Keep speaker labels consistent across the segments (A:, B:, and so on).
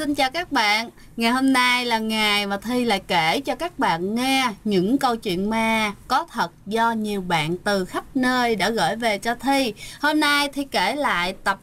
A: Xin chào các bạn. Ngày hôm nay là ngày mà Thi lại kể cho các bạn nghe những câu chuyện ma có thật do nhiều bạn từ khắp nơi đã gửi về cho Thi. Hôm nay Thi kể lại tập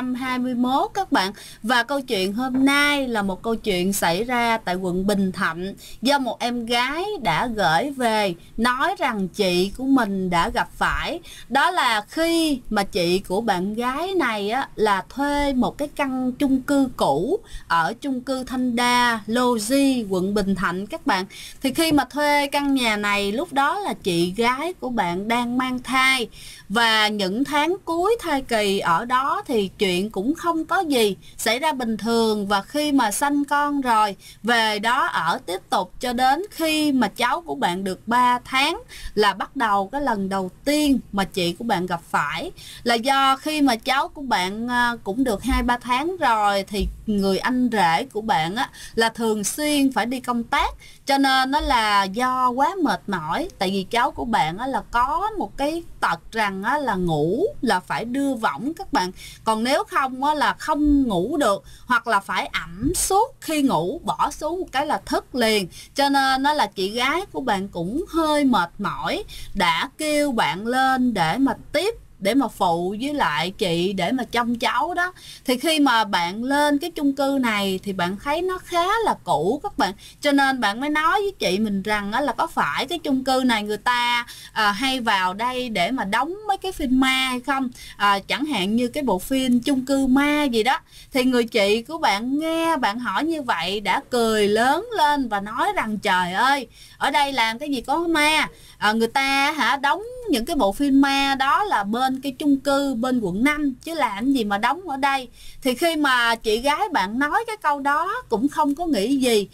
A: 121 các bạn. Và câu chuyện hôm nay là một câu chuyện xảy ra tại quận Bình Thạnh do một em gái đã gửi về nói rằng chị của mình đã gặp phải. Đó là khi mà chị của bạn gái này là thuê một cái căn chung cư cũ ở chung cư Thanh Đa, Lô Di, quận Bình Thạnh các bạn. Thì khi mà thuê căn nhà này, lúc đó là chị gái của bạn đang mang thai. Và những tháng cuối thai kỳ ở đó thì chuyện cũng không có gì xảy ra bình thường. Và khi mà sanh con rồi, về đó ở tiếp tục cho đến khi mà cháu của bạn được 3 tháng là bắt đầu cái lần đầu tiên mà chị của bạn gặp phải. Là do khi mà cháu của bạn cũng được 2-3 tháng rồi thì người anh rể của bạn là thường xuyên phải đi công tác, cho nên nó là do quá mệt mỏi. Tại vì cháu của bạn là có một cái tật rằng là ngủ là phải đưa võng các bạn, còn nếu không là không ngủ được, hoặc là phải ẵm suốt, khi ngủ bỏ xuống một cái là thức liền. Cho nên nó là chị gái của bạn cũng hơi mệt mỏi, đã kêu bạn lên để mà để mà phụ với lại chị để mà trông cháu đó. Thì khi mà bạn lên cái chung cư này thì bạn thấy nó khá là cũ các bạn, cho nên bạn mới nói với chị mình rằng là có phải cái chung cư này người ta hay vào đây để mà đóng mấy cái phim ma hay không, chẳng hạn như cái bộ phim chung cư ma gì đó. Thì người chị của bạn nghe bạn hỏi như vậy đã cười lớn lên và nói rằng trời ơi, ở đây làm cái gì có ma, người ta đóng những cái bộ phim ma đó là bên cái chung cư bên quận 5 chứ làm gì mà đóng ở đây. Thì khi mà chị gái bạn nói cái câu đó cũng không có nghĩ gì,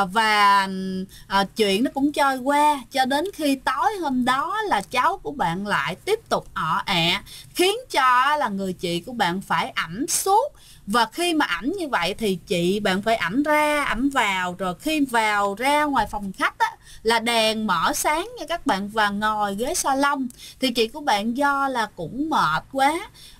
A: và chuyện nó cũng trôi qua cho đến khi tối hôm đó là cháu của bạn lại tiếp tục ẹ, khiến cho là người chị của bạn phải ẵm suốt. Và khi mà ẩm như vậy thì chị bạn phải ẩm ra ẩm vào, rồi khi vào ra ngoài phòng khách là đèn mở sáng nha các bạn, và ngồi ghế salon. Thì chị của bạn do là cũng mệt quá,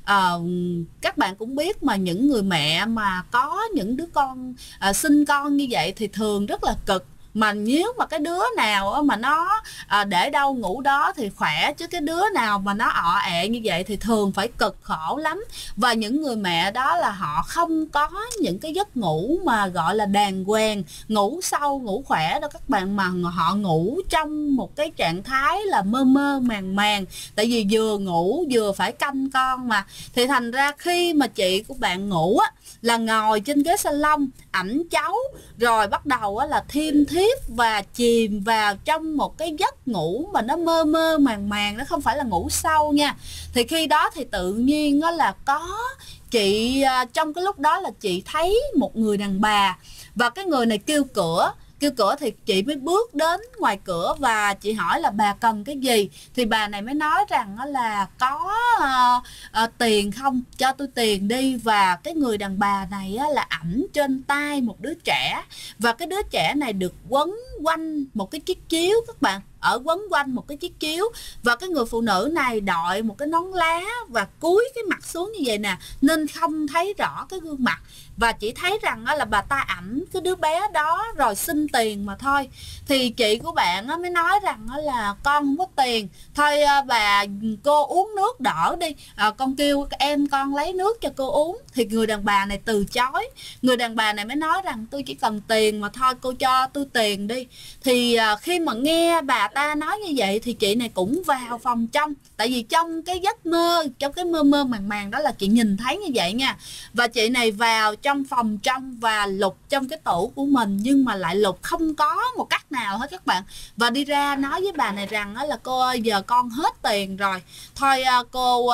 A: các bạn cũng biết mà, những người mẹ mà có những đứa con sinh con như vậy thì thường rất là cực. Mà nếu mà cái đứa nào mà nó để đâu ngủ đó thì khỏe, chứ cái đứa nào mà nó ẹ như vậy thì thường phải cực khổ lắm. Và những người mẹ đó là họ không có những cái giấc ngủ mà gọi là đàng hoàng, ngủ sâu ngủ khỏe đâu các bạn, mà họ ngủ trong một cái trạng thái là mơ mơ màng màng, tại vì vừa ngủ vừa phải canh con mà. Thì thành ra khi mà chị của bạn ngủ là ngồi trên ghế salon ẵm cháu, rồi bắt đầu là thiêm thiếp và chìm vào trong một cái giấc ngủ mà nó mơ mơ màng màng, nó không phải là ngủ sâu nha. Thì khi đó thì tự nhiên là có chị, trong cái lúc đó là chị thấy một người đàn bà, và cái người này kêu cửa thì chị mới bước đến ngoài cửa và chị hỏi là bà cần cái gì. Thì bà này mới nói rằng là có tiền không, cho tôi tiền đi. Và cái người đàn bà này là ẵm trên tay một đứa trẻ, và cái đứa trẻ này được quấn quanh một cái chiếc chiếu các bạn, quấn quanh một cái chiếc chiếu. Và cái người phụ nữ này đội một cái nón lá và cúi cái mặt xuống như vậy nè, nên không thấy rõ cái gương mặt. Và chỉ thấy rằng là bà ta ẵm cái đứa bé đó rồi xin tiền mà thôi. Thì chị của bạn mới nói rằng là con không có tiền, thôi cô uống nước đỡ đi, con kêu em con lấy nước cho cô uống. Thì người đàn bà này từ chối. Người đàn bà này mới nói rằng tôi chỉ cần tiền mà thôi, cô cho tôi tiền đi. Thì khi mà nghe bà ta nói như vậy thì chị này cũng vào phòng trong, tại vì trong cái giấc mơ, trong cái mơ mơ màng màng đó là chị nhìn thấy như vậy nha. Và chị này vào trong phòng trong và lục trong cái tủ của mình, nhưng mà lại lục không có một cách nào hết các bạn. Và đi ra nói với bà này rằng là cô ơi, giờ con hết tiền rồi, thôi cô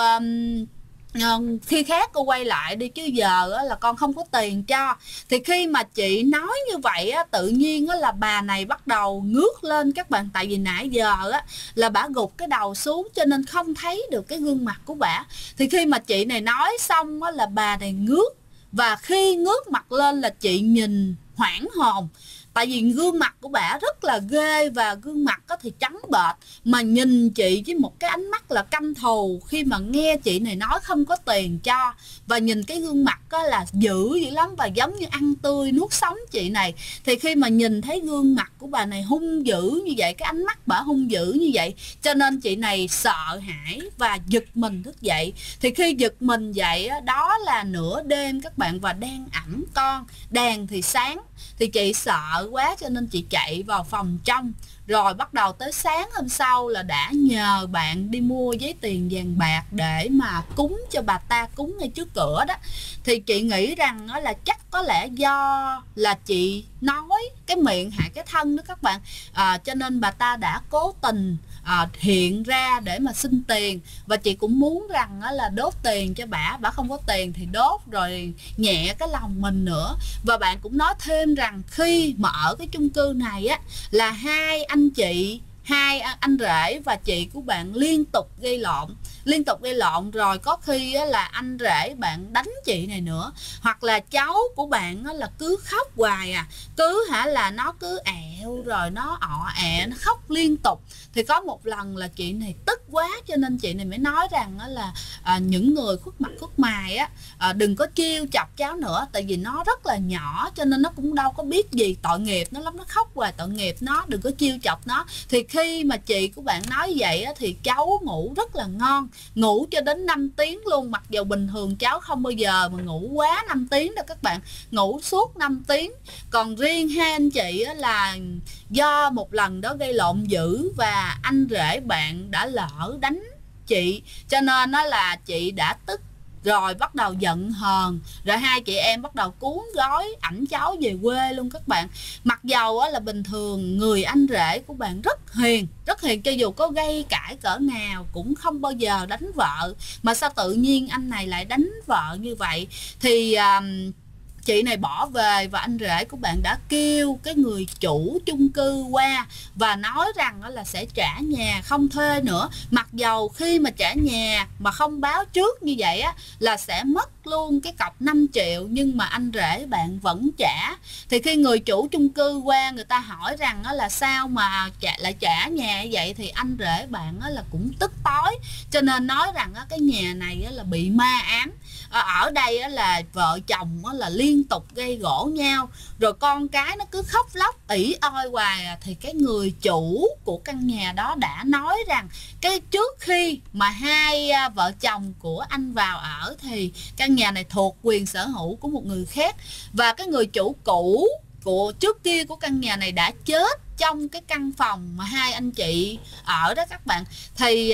A: khi khác cô quay lại đi, chứ giờ là con không có tiền cho. Thì khi mà chị nói như vậy tự nhiên là bà này bắt đầu ngước lên các bạn, tại vì nãy giờ là bà gục cái đầu xuống cho nên không thấy được cái gương mặt của bà. Thì khi mà chị này nói xong là bà này ngước, và khi ngước mặt lên là chị nhìn hoảng hồn. Tại vì gương mặt của bả rất là ghê và gương mặt thì trắng bệch, mà nhìn chị với một cái ánh mắt là căm thù khi mà nghe chị này nói không có tiền cho. Và nhìn cái gương mặt là dữ dữ lắm và giống như ăn tươi nuốt sống chị này. Thì khi mà nhìn thấy gương mặt của bà này hung dữ như vậy, cái ánh mắt bả hung dữ như vậy, cho nên chị này sợ hãi và giật mình thức dậy. Thì khi giật mình dậy đó là nửa đêm các bạn, và đang ẵm con, đèn thì sáng. Thì chị sợ quá cho nên chị chạy vào phòng trong. Rồi bắt đầu tới sáng hôm sau là đã nhờ bạn đi mua giấy tiền vàng bạc để mà cúng cho bà ta, cúng ngay trước cửa đó. Thì chị nghĩ rằng là chắc có lẽ do là chị nói cái miệng hại cái thân đó các bạn, cho nên bà ta đã cố tình hiện ra để mà xin tiền. Và chị cũng muốn rằng là đốt tiền cho bả không có tiền thì đốt rồi nhẹ cái lòng mình nữa. Và bạn cũng nói thêm rằng khi mà ở cái chung cư này là hai anh rể và chị của bạn liên tục gây lộn, rồi có khi là anh rể bạn đánh chị này nữa, hoặc là cháu của bạn là cứ khóc hoài là nó cứ ẹo rồi nó nó khóc liên tục. Thì có một lần là chị này tức quá cho nên chị này mới nói rằng là những người khuất mặt khuất mày đừng có trêu chọc cháu nữa, tại vì nó rất là nhỏ cho nên nó cũng đâu có biết gì, tội nghiệp nó lắm, nó khóc hoài tội nghiệp nó, đừng có trêu chọc nó. Thì khi mà chị của bạn nói vậy thì cháu ngủ rất là ngon, ngủ cho đến 5 tiếng luôn, mặc dù bình thường cháu không bao giờ mà ngủ quá 5 tiếng đâu các bạn, ngủ suốt 5 tiếng. Còn riêng hai anh chị là do một lần đó gây lộn dữ và anh rể bạn đã lỡ đánh chị, cho nên là chị đã tức rồi bắt đầu giận hờn, rồi hai chị em bắt đầu cuốn gói ẵm cháu về quê luôn các bạn. Mặc dầu là bình thường người anh rể của bạn rất hiền, cho dù có gây cãi cỡ nào cũng không bao giờ đánh vợ, mà sao tự nhiên anh này lại đánh vợ như vậy. Thì chị này bỏ về và anh rể của bạn đã kêu cái người chủ chung cư qua và nói rằng là sẽ trả nhà không thuê nữa. Mặc dầu khi mà trả nhà mà không báo trước như vậy là sẽ mất luôn cái cọc 5 triệu, nhưng mà anh rể bạn vẫn trả. Thì khi người chủ chung cư qua, người ta hỏi rằng là sao mà lại trả nhà như vậy, thì anh rể bạn là cũng tức tối, cho nên nói rằng cái nhà này là bị ma ám. Ở đây là vợ chồng là liên tục gây gổ nhau, rồi con cái nó cứ khóc lóc ỉ oi hoài. Thì cái người chủ của căn nhà đó đã nói rằng cái trước khi mà hai vợ chồng của anh vào ở thì căn nhà này thuộc quyền sở hữu của một người khác, và cái người chủ cũ của trước kia của căn nhà này đã chết trong cái căn phòng mà hai anh chị ở đó các bạn. Thì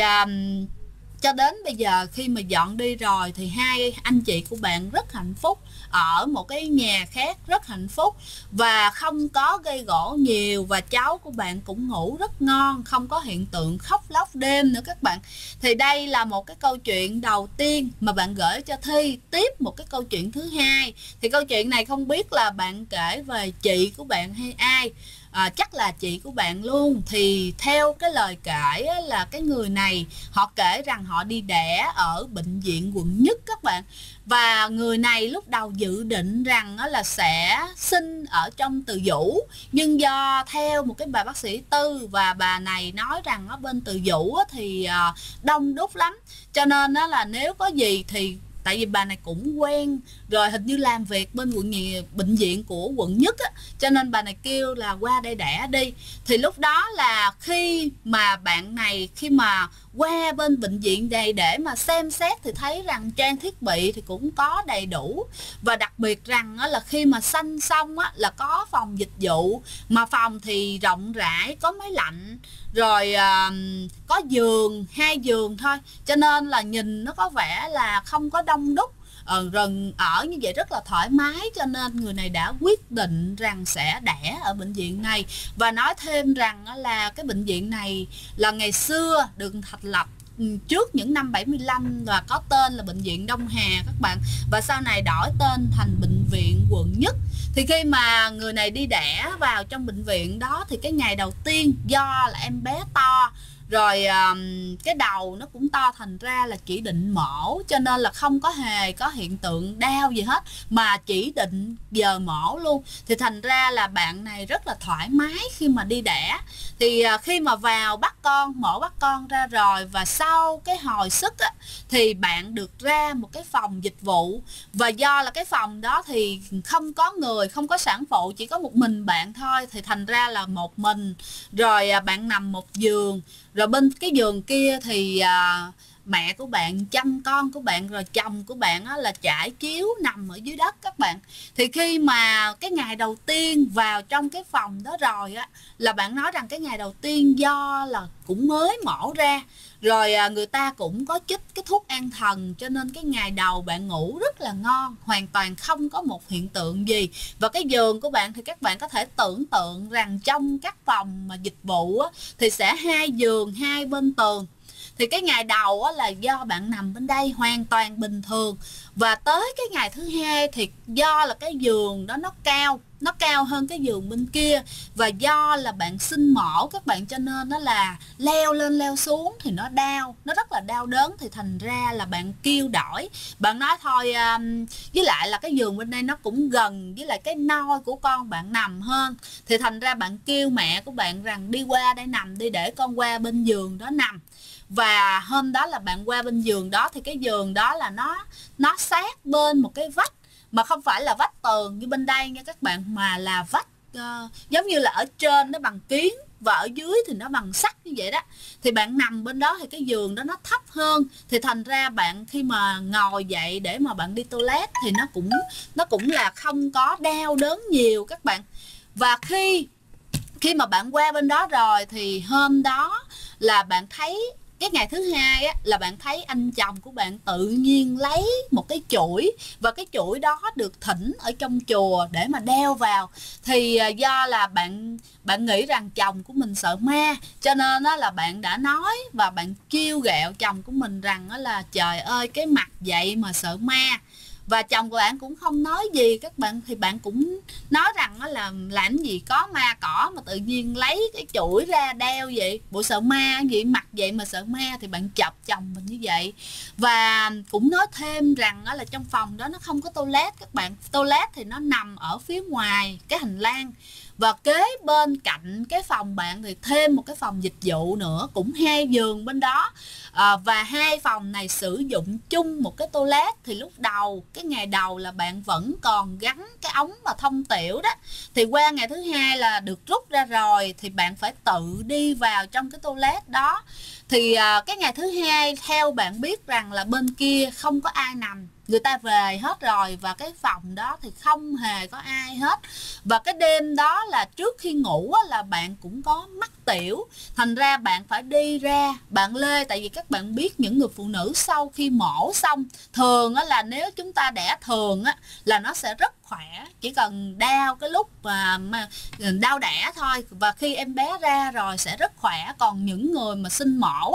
A: cho đến bây giờ khi mà dọn đi rồi thì hai anh chị của bạn rất hạnh phúc, ở một cái nhà khác rất hạnh phúc và không có gây gổ nhiều, và cháu của bạn cũng ngủ rất ngon, không có hiện tượng khóc lóc đêm nữa các bạn. Thì đây là một cái câu chuyện đầu tiên mà bạn gửi cho Thi. Tiếp một cái câu chuyện thứ hai, thì câu chuyện này không biết là bạn kể về chị của bạn hay ai. Chắc là chị của bạn luôn. Thì theo cái lời kể là cái người này họ kể rằng họ đi đẻ ở bệnh viện quận Nhất các bạn, và người này lúc đầu dự định rằng là sẽ sinh ở trong Từ Dũ, nhưng do theo một cái bà bác sĩ tư và bà này nói rằng ở bên Từ Dũ thì đông đúc lắm, cho nên là nếu có gì thì tại vì bà này cũng quen rồi, hình như làm việc bên bệnh viện của quận Nhất cho nên bà này kêu là qua đây đẻ đi. Thì lúc đó là khi mà bạn này khi mà qua bên bệnh viện này để mà xem xét thì thấy rằng trang thiết bị thì cũng có đầy đủ, và đặc biệt rằng là khi mà sanh xong là có phòng dịch vụ, mà phòng thì rộng rãi, có máy lạnh, rồi có giường, 2 giường thôi, cho nên là nhìn nó có vẻ là không có đông đúc, rồi ở như vậy rất là thoải mái, cho nên người này đã quyết định rằng sẽ đẻ ở bệnh viện này. Và nói thêm rằng là cái bệnh viện này là ngày xưa được thành lập trước những năm 75 và có tên là bệnh viện Đông Hà các bạn, và sau này đổi tên thành bệnh viện quận Nhất. Thì khi mà người này đi đẻ vào trong bệnh viện đó thì cái ngày đầu tiên do là em bé to rồi cái đầu nó cũng to, thành ra là chỉ định mổ, cho nên là không có hề có hiện tượng đau gì hết, mà chỉ định giờ mổ luôn. Thì thành ra là bạn này rất là thoải mái khi mà đi đẻ. Thì khi mà vào bắt con, mổ bắt con ra rồi, và sau cái hồi sức á, thì bạn được ra một cái phòng dịch vụ. Và do là cái phòng đó thì không có người, không có sản phụ, chỉ có một mình bạn thôi, thì thành ra là một mình. Rồi bạn nằm một giường, rồi bên cái giường kia thì mẹ của bạn chăm con của bạn, rồi chồng của bạn á, là trải chiếu nằm ở dưới đất các bạn. Thì khi mà cái ngày đầu tiên vào trong cái phòng đó rồi á, là bạn nói rằng cái ngày đầu tiên do là cũng mới mổ ra, rồi người ta cũng có chích cái thuốc an thần, cho nên cái ngày đầu bạn ngủ rất là ngon, hoàn toàn không có một hiện tượng gì. Và cái giường của bạn thì các bạn có thể tưởng tượng rằng trong các phòng mà dịch vụ á, thì sẽ 2 giường 2 bên tường. Thì cái ngày đầu á, là do bạn nằm bên đây hoàn toàn bình thường. Và tới cái ngày thứ hai thì do là cái giường đó nó cao hơn cái giường bên kia, và do là bạn sinh mổ các bạn, cho nên nó là leo lên leo xuống thì nó đau, nó rất là đau đớn. Thì thành ra là bạn kêu đổi, bạn nói thôi, với lại là cái giường bên đây nó cũng gần với lại cái nôi của con bạn nằm hơn, thì thành ra bạn kêu mẹ của bạn rằng đi qua đây nằm đi, để con qua bên giường đó nằm. Và hôm đó là bạn qua bên giường đó, thì cái giường đó là nó sát bên một cái vách, mà không phải là vách tường như bên đây nha các bạn, mà là vách giống như là ở trên nó bằng kiếng và ở dưới thì nó bằng sắt như vậy đó. Thì bạn nằm bên đó thì cái giường đó nó thấp hơn, thì thành ra bạn khi mà ngồi dậy để mà bạn đi toilet thì nó cũng là không có đau đớn nhiều các bạn. Và khi mà bạn qua bên đó rồi thì hôm đó là bạn thấy cái ngày thứ hai á, là bạn thấy anh chồng của bạn tự nhiên lấy một cái chuỗi, và cái chuỗi đó được thỉnh ở trong chùa để mà đeo vào. Thì do là bạn nghĩ rằng chồng của mình sợ ma, cho nên đó là bạn đã nói và bạn trêu ghẹo chồng của mình rằng đó là trời ơi cái mặt vậy mà sợ ma. Và chồng của bạn cũng không nói gì các bạn, thì bạn cũng nói rằng đó là làm gì có ma cỏ mà tự nhiên lấy cái chuỗi ra đeo vậy, bộ sợ ma gì, mặt vậy mà sợ ma. Thì bạn chọc chồng mình như vậy. Và cũng nói thêm rằng đó là trong phòng đó nó không có toilet các bạn, toilet thì nó nằm ở phía ngoài cái hành lang. Và kế bên cạnh cái phòng bạn thì thêm một cái phòng dịch vụ nữa, cũng 2 giường bên đó. Và 2 phòng này sử dụng chung một cái toilet. Thì lúc đầu, cái ngày đầu là bạn vẫn còn gắn cái ống mà thông tiểu đó, thì qua ngày thứ hai là được rút ra rồi, thì bạn phải tự đi vào trong cái toilet đó. Thì cái ngày thứ hai theo bạn biết rằng là bên kia không có ai nằm, người ta về hết rồi, và cái phòng đó thì không hề có ai hết. Và cái đêm đó là trước khi ngủ là bạn cũng có mắc tiểu, thành ra bạn phải đi ra bạn lê. Tại vì các bạn biết những người phụ nữ sau khi mổ xong, thường là nếu chúng ta đẻ thường là nó sẽ rất khỏe, chỉ cần đau cái lúc mà đau đẻ thôi, và khi em bé ra rồi sẽ rất khỏe. Còn những người mà sinh mổ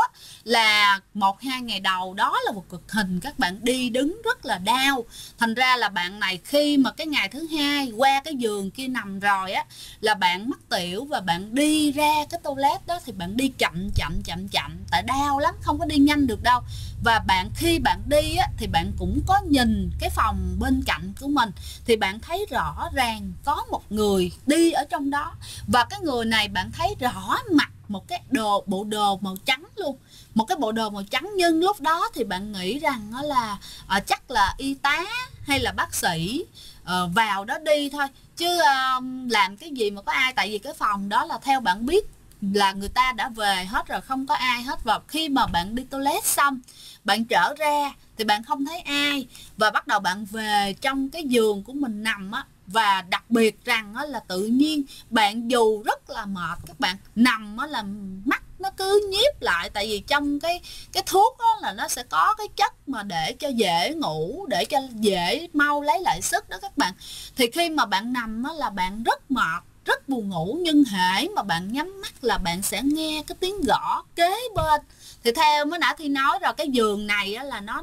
A: là 1-2 ngày đầu đó là một cực hình, các bạn đi đứng rất là đau. Thành ra là bạn này khi mà cái ngày thứ hai qua cái giường kia nằm rồi là bạn mắc tiểu, và bạn đi ra cái toilet đó thì bạn đi chậm, tại đau lắm, không có đi nhanh được đâu. Và khi bạn đi thì bạn cũng có nhìn cái phòng bên cạnh của mình, thì bạn thấy rõ ràng có một người đi ở trong đó. Và cái người này bạn thấy rõ mặt một cái bộ đồ màu trắng luôn, một cái bộ đồ màu trắng. Nhưng lúc đó thì bạn nghĩ rằng đó là chắc là y tá hay là bác sĩ vào đó đi thôi, chứ làm cái gì mà có ai. Tại vì cái phòng đó là theo bạn biết là người ta đã về hết rồi, không có ai hết. Và khi mà bạn đi toilet xong, bạn trở ra thì bạn không thấy ai, và bắt đầu bạn về trong cái giường của mình nằm và đặc biệt rằng là tự nhiên bạn dù rất là mệt, các bạn nằm là mắt nó cứ nhíp lại. Tại vì trong cái thuốc là nó sẽ có cái chất mà để cho dễ ngủ, để cho dễ mau lấy lại sức đó các bạn. Thì khi mà bạn nằm là bạn rất mệt, rất buồn ngủ, nhưng hễ mà bạn nhắm mắt là bạn sẽ nghe cái tiếng gõ kế bên. Thì theo mới nãy Thi nói rồi, cái giường này là nó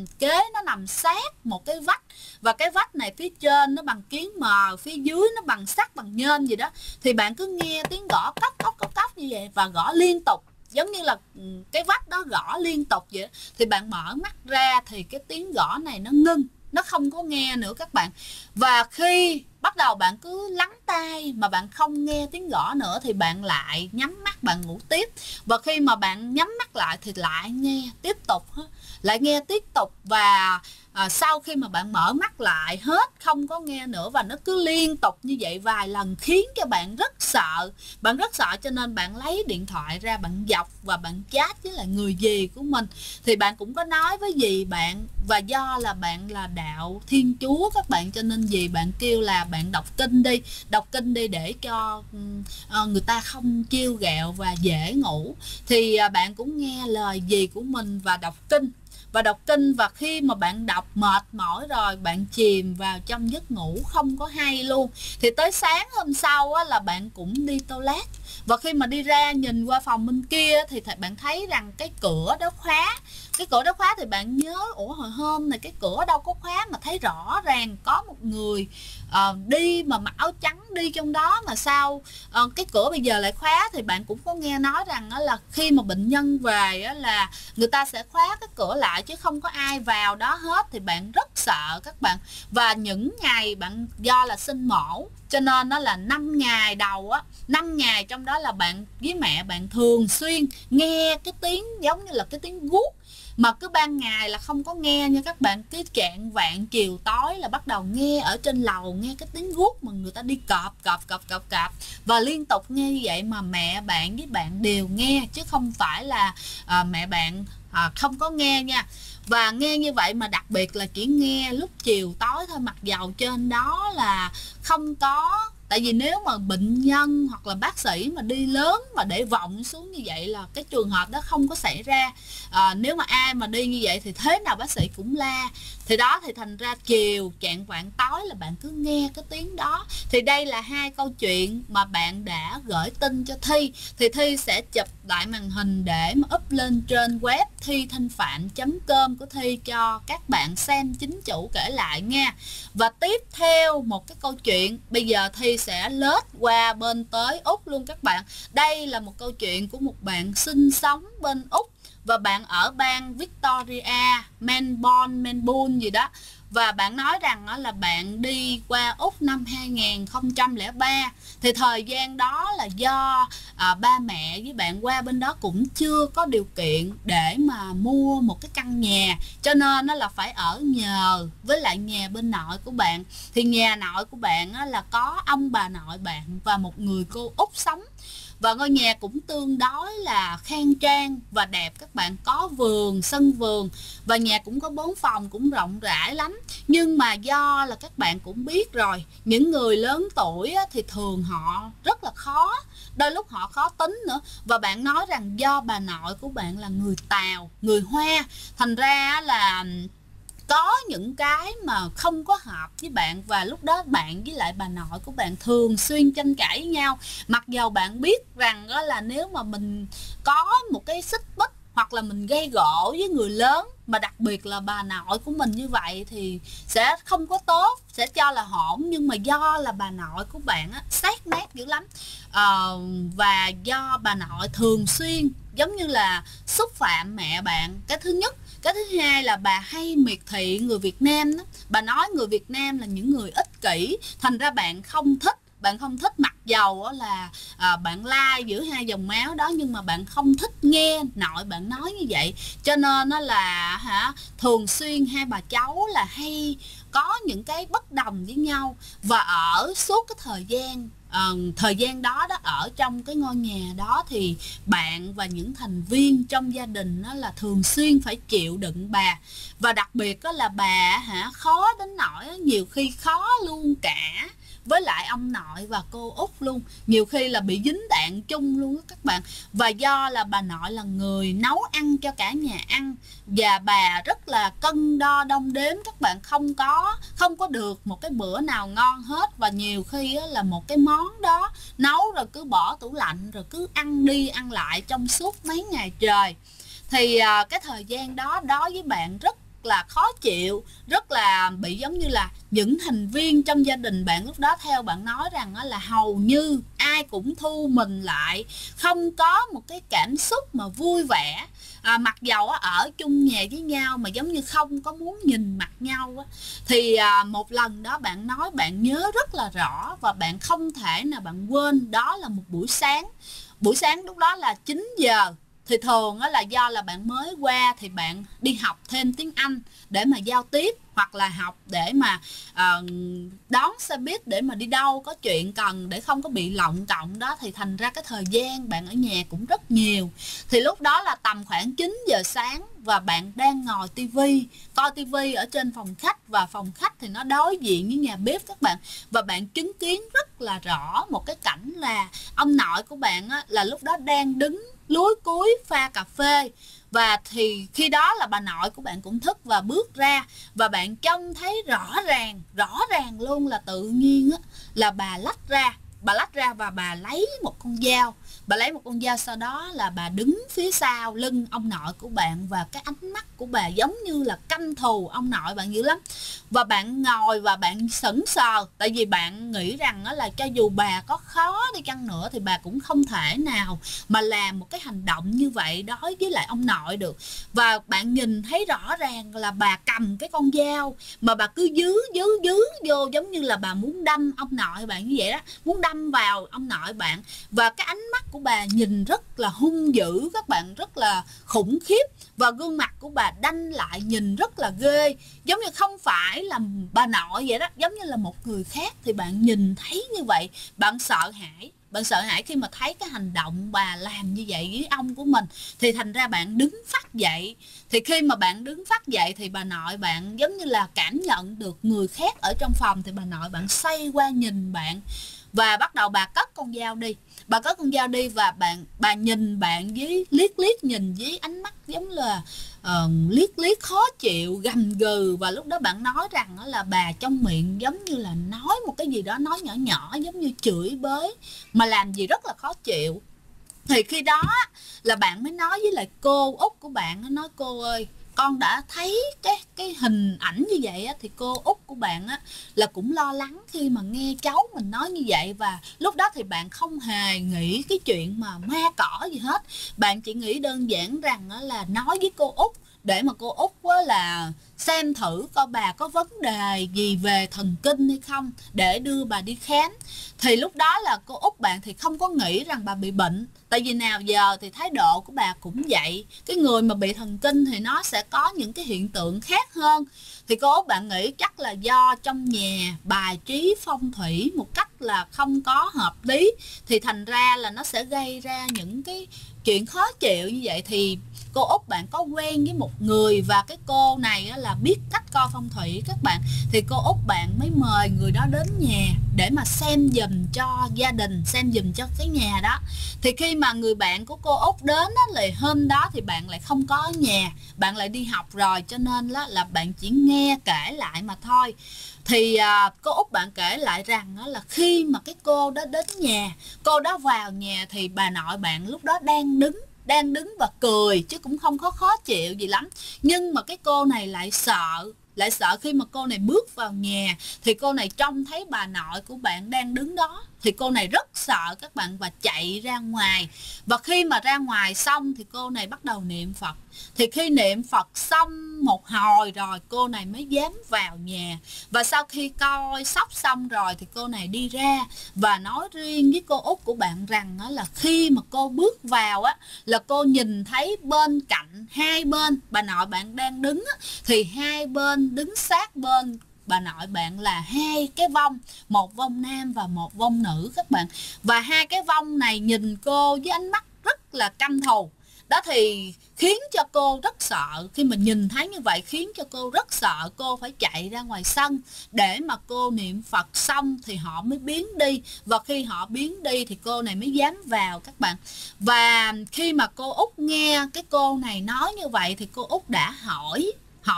A: nằm sát một cái vách, và cái vách này phía trên nó bằng kiếng mờ, phía dưới nó bằng sắt bằng nhôm gì đó. Thì bạn cứ nghe tiếng gõ cốc cốc cốc cốc như vậy, và gõ liên tục. giống như là cái vách đó gõ liên tục vậy đó. Thì bạn mở mắt ra thì cái tiếng gõ này nó ngưng, nó không có nghe nữa các bạn. Và khi bắt đầu bạn cứ lắng tai mà bạn không nghe tiếng gõ nữa thì bạn lại nhắm mắt bạn ngủ tiếp. Và khi mà bạn nhắm mắt lại thì lại nghe tiếp tục, lại nghe tiếp tục. Và sau khi mà bạn mở mắt lại hết không có nghe nữa, và nó cứ liên tục như vậy vài lần khiến cho bạn rất sợ. Bạn rất sợ cho nên bạn lấy điện thoại ra, bạn dọc và bạn chat với lại người dì của mình. Thì bạn cũng có nói với dì bạn, và do là bạn là đạo Thiên Chúa các bạn, cho nên dì bạn kêu là bạn đọc kinh đi để cho người ta không trêu ghẹo và dễ ngủ. Thì bạn cũng nghe lời dì của mình và đọc kinh. Và khi mà bạn đọc mệt mỏi rồi, bạn chìm vào trong giấc ngủ không có hay luôn. Thì tới sáng hôm sau á, là bạn cũng đi toilet. Và khi mà đi ra nhìn qua phòng bên kia thì bạn thấy rằng cái cửa đó khóa. Cái cửa đó khóa thì bạn nhớ, ủa hồi hôm này cái cửa đâu có khóa mà thấy rõ ràng có một người đi mà mặc áo trắng đi trong đó, mà sao cái cửa bây giờ lại khóa. Thì bạn cũng có nghe nói rằng là khi mà bệnh nhân về là người ta sẽ khóa cái cửa lại chứ không có ai vào đó hết. Thì bạn rất sợ các bạn. Và những ngày bạn do là sinh mổ cho nên nó là 5 ngày đầu á, 5 ngày trong đó là bạn với mẹ bạn thường xuyên nghe cái tiếng giống như là cái tiếng guốc. Mà cứ ban ngày là không có nghe nha các bạn, cái chạng vạng chiều tối là bắt đầu nghe ở trên lầu, nghe cái tiếng guốc mà người ta đi cọp. Và liên tục nghe như vậy mà mẹ bạn với bạn đều nghe, chứ không phải là mẹ bạn không có nghe nha. Và nghe như vậy mà đặc biệt là chỉ nghe lúc chiều tối thôi, mặc dầu trên đó là không có. Tại vì nếu mà bệnh nhân hoặc là bác sĩ mà đi lớn mà để vọng xuống như vậy là cái trường hợp đó không có xảy ra. Nếu mà ai mà đi như vậy thì thế nào bác sĩ cũng la. Thì đó, thì thành ra chiều chạng vạng tối là bạn cứ nghe cái tiếng đó. Thì đây là hai câu chuyện mà bạn đã gửi tin cho Thi. Thì Thi sẽ chụp lại màn hình để mà up lên trên web thithanhpham.com của Thi cho các bạn xem chính chủ kể lại nha. Và tiếp theo một cái câu chuyện, bây giờ Thi sẽ lết qua bên tới Úc luôn các bạn. Đây là một câu chuyện của một bạn sinh sống bên Úc, và bạn ở bang Victoria, Melbourne gì đó. Và bạn nói rằng là bạn đi qua Úc năm 2003. Thì thời gian đó là do ba mẹ với bạn qua bên đó cũng chưa có điều kiện để mà mua một cái căn nhà, cho nên nó là phải ở nhờ với lại nhà bên nội của bạn. Thì nhà nội của bạn là có ông bà nội bạn và một người cô Úc sống. Và ngôi nhà cũng tương đối là khang trang và đẹp các bạn, có vườn, sân vườn, và nhà cũng có 4 phòng, cũng rộng rãi lắm. Nhưng mà do là các bạn cũng biết rồi, những người lớn tuổi thì thường họ rất là khó, đôi lúc họ khó tính nữa. Và bạn nói rằng do bà nội của bạn là người Tàu, người Hoa, thành ra là có những cái mà không có hợp với bạn. Và lúc đó bạn với lại bà nội của bạn thường xuyên tranh cãi với nhau. Mặc dầu bạn biết rằng là nếu mà mình có một cái xích mích hoặc là mình gây gổ với người lớn, mà đặc biệt là bà nội của mình như vậy, thì sẽ không có tốt, sẽ cho là hỗn. Nhưng mà do là bà nội của bạn sát nát dữ lắm, và do bà nội thường xuyên giống như là xúc phạm mẹ bạn, cái thứ nhất. Cái thứ hai là bà hay miệt thị người Việt Nam đó. Bà nói người Việt Nam là những người ích kỷ, thành ra bạn không thích. Mặc dầu là bạn lai giữa hai dòng máu đó, nhưng mà bạn không thích nghe nội bạn nói như vậy. Cho nên nó là thường xuyên hai bà cháu là hay có những cái bất đồng với nhau. Và ở suốt cái thời gian đó ở trong cái ngôi nhà đó thì bạn và những thành viên trong gia đình đó là thường xuyên phải chịu đựng bà. Và đặc biệt đó là bà khó đến nỗi nhiều khi khó luôn cả với lại ông nội và cô Út luôn, nhiều khi là bị dính đạn chung luôn đó các bạn. Và do là bà nội là người nấu ăn cho cả nhà ăn, và bà rất là cân đo đong đếm các bạn, không có được một cái bữa nào ngon hết. Và nhiều khi là một cái món đó nấu rồi cứ bỏ tủ lạnh, rồi cứ ăn đi ăn lại trong suốt mấy ngày trời. Thì cái thời gian đó đối với bạn rất rất là khó chịu, rất là bị giống như là những thành viên trong gia đình bạn lúc đó theo bạn nói rằng là hầu như ai cũng thu mình lại, không có một cái cảm xúc mà vui vẻ. Mặc dầu ở chung nhà với nhau mà giống như không có muốn nhìn mặt nhau. Thì một lần đó bạn nói bạn nhớ rất là rõ và bạn không thể nào bạn quên. Đó là một buổi sáng lúc đó là 9 giờ. Thì thường là do là bạn mới qua thì bạn đi học thêm tiếng Anh để mà giao tiếp, hoặc là học để mà đón xe buýt để mà đi đâu có chuyện cần để không có bị lọng cộng đó, thì thành ra cái thời gian bạn ở nhà cũng rất nhiều. Thì lúc đó là tầm khoảng 9 giờ sáng và bạn đang ngồi coi tivi ở trên phòng khách, và phòng khách thì nó đối diện với nhà bếp các bạn. Và bạn chứng kiến rất là rõ một cái cảnh là ông nội của bạn là lúc đó đang đứng lúi cúi pha cà phê. Và thì khi đó là bà nội của bạn cũng thức và bước ra, và bạn trông thấy rõ ràng luôn là tự nhiên là bà lách ra và bà lấy một con dao, sau đó là bà đứng phía sau lưng ông nội của bạn, và cái ánh mắt của bà giống như là căm thù ông nội bạn dữ lắm. Và bạn ngồi và bạn sững sờ, tại vì bạn nghĩ rằng là cho dù bà có khó đi chăng nữa thì bà cũng không thể nào mà làm một cái hành động như vậy đối với lại ông nội được. Và bạn nhìn thấy rõ ràng là bà cầm cái con dao mà bà cứ dứ vô, giống như là bà muốn đâm ông nội bạn như vậy đó, muốn đâm vào ông nội bạn. Và cái ánh mắt của bà nhìn rất là hung dữ các bạn, rất là khủng khiếp, và gương mặt của bà đanh lại nhìn rất là ghê, giống như không phải là bà nội vậy đó, giống như là một người khác. Thì bạn nhìn thấy như vậy, bạn sợ hãi khi mà thấy cái hành động bà làm như vậy với ông của mình. Thì thành ra bạn đứng phắt dậy. Thì khi mà bạn đứng phắt dậy thì bà nội bạn giống như là cảm nhận được người khác ở trong phòng, thì bà nội bạn xoay qua nhìn bạn và bắt đầu bà cất con dao đi. Và bà nhìn bạn với liếc nhìn với ánh mắt giống là liếc khó chịu, gầm gừ. Và lúc đó bạn nói rằng là bà trong miệng giống như là nói một cái gì đó, nói nhỏ giống như chửi bới mà làm gì rất là khó chịu. Thì khi đó là bạn mới nói với lại cô út của bạn, nó nói: cô ơi, con đã thấy cái hình ảnh như vậy á. Thì cô út của bạn á là cũng lo lắng khi mà nghe cháu mình nói như vậy. Và lúc đó thì bạn không hề nghĩ cái chuyện mà ma cỏ gì hết, bạn chỉ nghĩ đơn giản rằng là nói với cô út để mà cô út là xem thử coi bà có vấn đề gì về thần kinh hay không để đưa bà đi khám. Thì lúc đó là cô út bạn thì không có nghĩ rằng bà bị bệnh, tại vì nào giờ thì thái độ của bà cũng vậy. Cái người mà bị thần kinh thì nó sẽ có những cái hiện tượng khác hơn. Thì cô út bạn nghĩ chắc là do trong nhà bài trí phong thủy một cách là không có hợp lý, thì thành ra là nó sẽ gây ra những cái chuyện khó chịu như vậy. Thì cô út bạn có quen với một người, và cái cô này là biết cách coi phong thủy các bạn. Thì cô út bạn mới mời người đó đến nhà để mà xem giùm cho gia đình, xem giùm cho cái nhà đó. Thì khi mà người bạn của cô út đến là hôm đó thì bạn lại không có ở nhà, bạn lại đi học rồi, cho nên là bạn chỉ nghe kể lại mà thôi. Thì cô út bạn kể lại rằng là khi mà cái cô đó đến nhà, cô đó vào nhà thì bà nội bạn lúc đó đang đứng và cười chứ cũng không có khó chịu gì lắm. Nhưng mà cái cô này lại sợ khi mà cô này bước vào nhà thì cô này trông thấy bà nội của bạn đang đứng đó, thì cô này rất sợ các bạn và chạy ra ngoài. Và khi mà ra ngoài xong thì cô này bắt đầu niệm Phật. Thì khi niệm Phật xong một hồi rồi cô này mới dám vào nhà. Và sau khi coi sóc xong rồi thì cô này đi ra và nói riêng với cô út của bạn rằng là khi mà cô bước vào là cô nhìn thấy bên cạnh hai bên bà nội bạn đang đứng thì hai bên đứng sát bên bà nội bạn là hai cái vong, một vong nam và một vong nữ các bạn. Và hai cái vong này nhìn cô với ánh mắt rất là căm thù. Đó thì khiến cho cô rất sợ, khi mà nhìn thấy như vậy khiến cho cô rất sợ. Cô phải chạy ra ngoài sân để mà cô niệm Phật xong thì họ mới biến đi. Và khi họ biến đi thì cô này mới dám vào các bạn. Và khi mà cô út nghe cái cô này nói như vậy thì cô út đã hỏi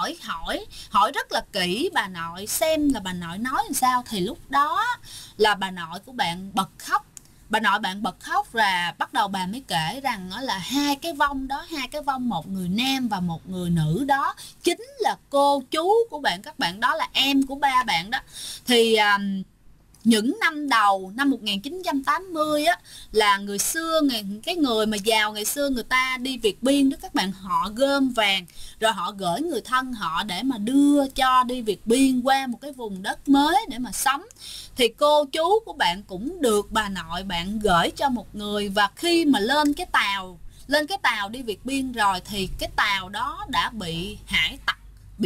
A: rất là kỹ bà nội xem là bà nội nói làm sao. Thì lúc đó là bà nội của bạn bật khóc bà nội bạn bật khóc và bắt đầu bà mới kể rằng đó là hai cái vong đó, hai cái vong, một người nam và một người nữ đó chính là cô chú của bạn, các bạn, đó là em của ba bạn đó. Thì những năm đầu năm 1980 á, là người xưa, cái người mà giàu ngày xưa, người ta đi Việt Biên đó các bạn, họ gom vàng rồi họ gửi người thân họ để mà đưa cho đi Việt Biên qua một cái vùng đất mới để mà sống. Thì cô chú của bạn cũng được bà nội bạn gửi cho một người, và khi mà lên cái tàu đi Việt Biên rồi thì cái tàu đó đã bị hải tặc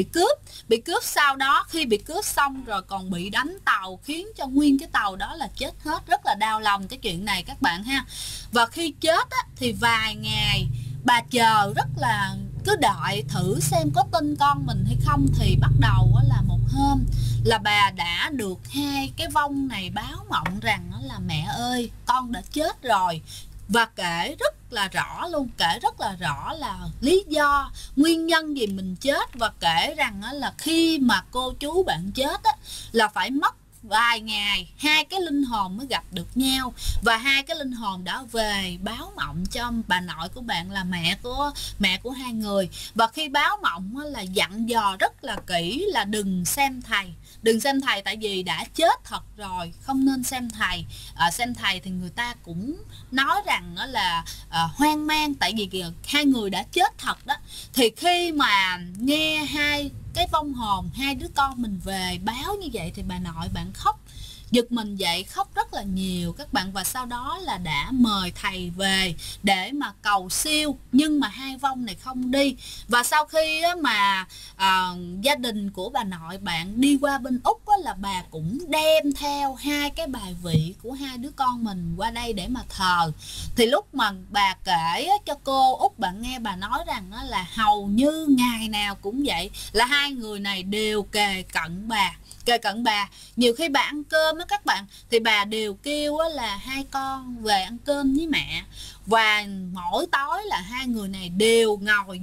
A: bị cướp. Sau đó khi bị cướp xong rồi còn bị đánh tàu, khiến cho nguyên cái tàu đó là chết hết. Rất là đau lòng cái chuyện này các bạn ha. Và khi chết á, thì vài ngày bà chờ rất là, cứ đợi thử xem có tin con mình hay không. Thì bắt đầu á, là một hôm là bà đã được hai cái vong này báo mộng rằng á, là mẹ ơi con đã chết rồi. Và kể rất là rõ luôn, kể rất là rõ là lý do, nguyên nhân gì mình chết. Và kể rằng là khi mà cô chú bạn chết á, là phải mất vài ngày hai cái linh hồn mới gặp được nhau. Và hai cái linh hồn đã về báo mộng cho bà nội của bạn là mẹ của hai người. Và khi báo mộng là dặn dò rất là kỹ là đừng xem thầy, tại vì đã chết thật rồi, không nên xem thầy. Xem thầy thì người ta cũng nói rằng là hoang mang, tại vì hai người đã chết thật đó. Thì khi mà nghe hai cái vong hồn hai đứa con mình về báo như vậy thì bà nội bạn khóc, giật mình dậy, khóc rất là nhiều các bạn. Và sau đó là đã mời thầy về để mà cầu siêu, nhưng mà hai vong này không đi. Và sau khi mà gia đình của bà nội bạn đi qua bên Úc á, là bà cũng đem theo hai cái bài vị của hai đứa con mình qua đây để mà thờ. Thì lúc mà bà kể cho cô Úc bạn nghe, bà nói rằng là hầu như ngày nào cũng vậy, là hai người này đều kề cận bà. Nhiều khi bà ăn cơm á các bạn, thì bà đều kêu là hai con về ăn cơm với mẹ. Và mỗi tối là hai người này đều ngồi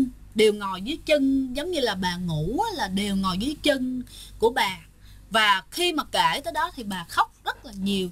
A: dưới chân, giống như là bà ngủ là đều ngồi dưới chân của bà. Và khi mà kể tới đó thì bà khóc rất là nhiều